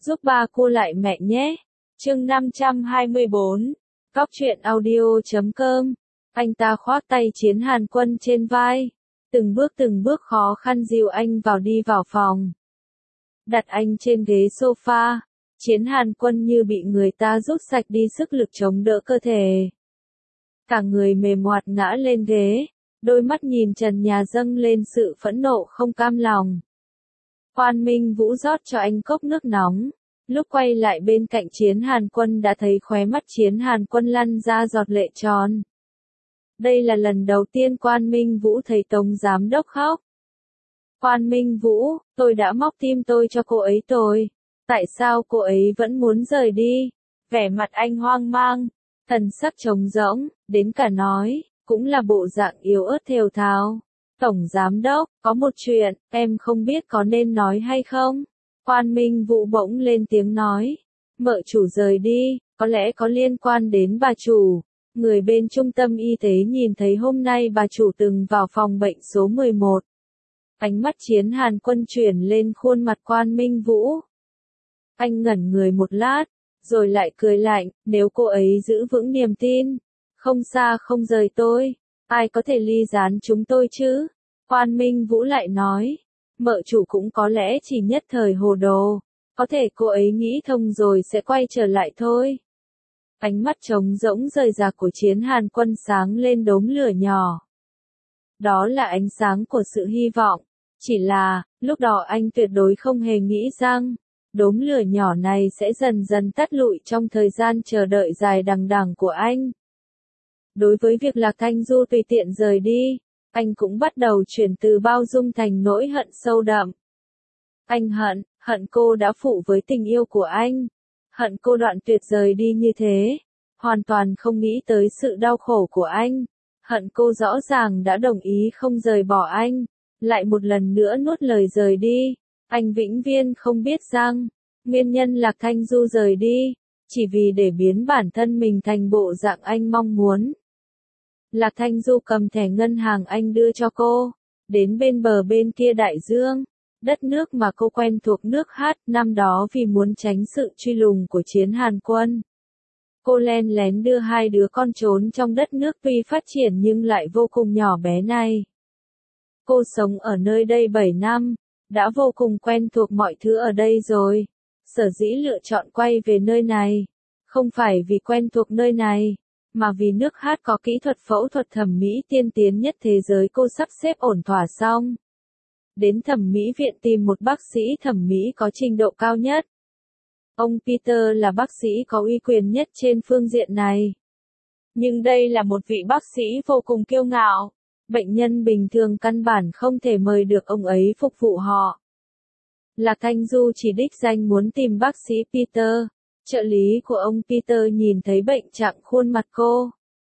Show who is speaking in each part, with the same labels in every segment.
Speaker 1: giúp ba cô lại mẹ nhé. Chương 524. Cóc truyện audio.com. Anh ta khoác tay Chiến Hàn Quân trên vai, từng bước khó khăn dìu anh đi vào phòng. Đặt anh trên ghế sofa, Chiến Hàn Quân như bị người ta rút sạch đi sức lực chống đỡ cơ thể. Cả người mềm oặt ngã lên ghế, đôi mắt nhìn trần nhà dâng lên sự phẫn nộ không cam lòng. Quan Minh Vũ rót cho anh cốc nước nóng, lúc quay lại bên cạnh Chiến Hàn Quân đã thấy khóe mắt Chiến Hàn Quân lăn ra giọt lệ tròn. Đây là lần đầu tiên Quan Minh Vũ thấy Tống giám đốc khóc. Quan Minh Vũ, tôi đã móc tim tôi cho cô ấy rồi. Tại sao cô ấy vẫn muốn rời đi? Vẻ mặt anh hoang mang, thần sắc trống rỗng, đến cả nói, cũng là bộ dạng yếu ớt thều thào. Tổng giám đốc, có một chuyện, em không biết có nên nói hay không? Quan Minh Vũ bỗng lên tiếng nói, mợ chủ rời đi, có lẽ có liên quan đến bà chủ. Người bên trung tâm y tế nhìn thấy hôm nay bà chủ từng vào phòng bệnh số 11. Ánh mắt Chiến Hàn Quân chuyển lên khuôn mặt Quan Minh Vũ. Anh ngẩn người một lát, rồi lại cười lạnh, nếu cô ấy giữ vững niềm tin, không xa không rời tôi, ai có thể ly gián chúng tôi chứ? Quan Minh Vũ lại nói, mợ chủ cũng có lẽ chỉ nhất thời hồ đồ, có thể cô ấy nghĩ thông rồi sẽ quay trở lại thôi. Ánh mắt trống rỗng rời rạc của Chiến Hàn Quân sáng lên đốm lửa nhỏ. Đó là ánh sáng của sự hy vọng, chỉ là, lúc đó anh tuyệt đối không hề nghĩ rằng, đốm lửa nhỏ này sẽ dần dần tắt lụi trong thời gian chờ đợi dài đằng đẵng của anh. Đối với việc Lạc Thanh Du tùy tiện rời đi, anh cũng bắt đầu chuyển từ bao dung thành nỗi hận sâu đậm. Anh hận cô đã phụ với tình yêu của anh, hận cô đoạn tuyệt rời đi như thế, hoàn toàn không nghĩ tới sự đau khổ của anh, hận cô rõ ràng đã đồng ý không rời bỏ anh, lại một lần nữa nuốt lời rời đi. Anh vĩnh viễn không biết rằng, nguyên nhân Lạc Thanh Du rời đi, chỉ vì để biến bản thân mình thành bộ dạng anh mong muốn. Lạc Thanh Du cầm thẻ ngân hàng anh đưa cho cô, đến bên bờ bên kia đại dương, đất nước mà cô quen thuộc nước hát năm đó vì muốn tránh sự truy lùng của Chiến Hàn Quân. Cô len lén đưa hai đứa con trốn trong đất nước tuy phát triển nhưng lại vô cùng nhỏ bé này. Cô sống ở nơi đây 7 năm, đã vô cùng quen thuộc mọi thứ ở đây rồi. Sở dĩ lựa chọn quay về nơi này, không phải vì quen thuộc nơi này, mà vì nước hát có kỹ thuật phẫu thuật thẩm mỹ tiên tiến nhất thế giới cô sắp xếp ổn thỏa xong. Đến thẩm mỹ viện tìm một bác sĩ thẩm mỹ có trình độ cao nhất. Ông Peter là bác sĩ có uy quyền nhất trên phương diện này. Nhưng đây là một vị bác sĩ vô cùng kiêu ngạo. Bệnh nhân bình thường căn bản không thể mời được ông ấy phục vụ họ. Lạc Thanh Du chỉ đích danh muốn tìm bác sĩ Peter. Trợ lý của ông Peter nhìn thấy bệnh trạng khuôn mặt cô,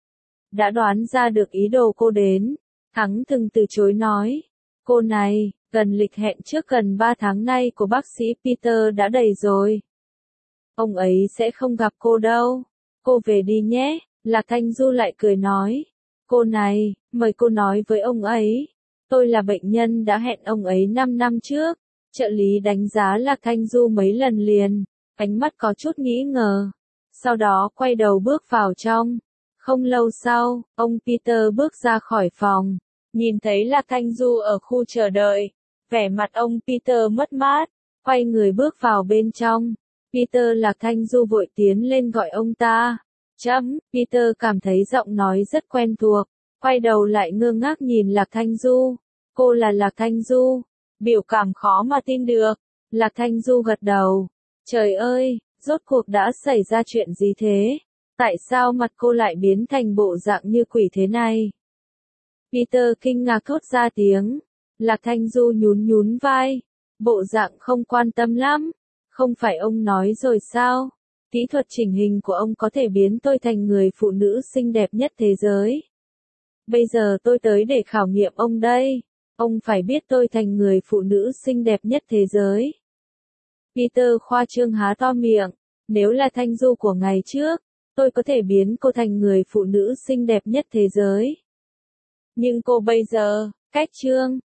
Speaker 1: đã đoán ra được ý đồ cô đến. Thắng từng từ chối nói, cô này, gần lịch hẹn trước gần 3 tháng nay của bác sĩ Peter đã đầy rồi. Ông ấy sẽ không gặp cô đâu. Cô về đi nhé. Lạc Thanh Du lại cười nói, cô này, mời cô nói với ông ấy. Tôi là bệnh nhân đã hẹn ông ấy 5 năm trước. Trợ lý đánh giá Lạc Thanh Du mấy lần liền, ánh mắt có chút nghi ngờ. Sau đó quay đầu bước vào trong. Không lâu sau, ông Peter bước ra khỏi phòng, nhìn thấy Lạc Thanh Du ở khu chờ đợi. Vẻ mặt ông Peter mất mát, quay người bước vào bên trong. Peter Lạc Thanh Du vội tiến lên gọi ông ta. Peter cảm thấy giọng nói rất quen thuộc, quay đầu lại ngơ ngác nhìn Lạc Thanh Du. Cô là Lạc Thanh Du, biểu cảm khó mà tin được. Lạc Thanh Du gật đầu. Trời ơi, rốt cuộc đã xảy ra chuyện gì thế? Tại sao mặt cô lại biến thành bộ dạng như quỷ thế này? Peter kinh ngạc thốt ra tiếng. Lạc Thanh Du nhún vai, bộ dạng không quan tâm lắm. Không phải ông nói rồi sao? Kỹ thuật chỉnh hình của ông có thể biến tôi thành người phụ nữ xinh đẹp nhất thế giới. Bây giờ tôi tới để khảo nghiệm ông đây. Ông phải biết tôi thành người phụ nữ xinh đẹp nhất thế giới. Peter khoa trương há to miệng. Nếu là Thanh Du của ngày trước, tôi có thể biến cô thành người phụ nữ xinh đẹp nhất thế giới. Nhưng cô bây giờ, cách trương,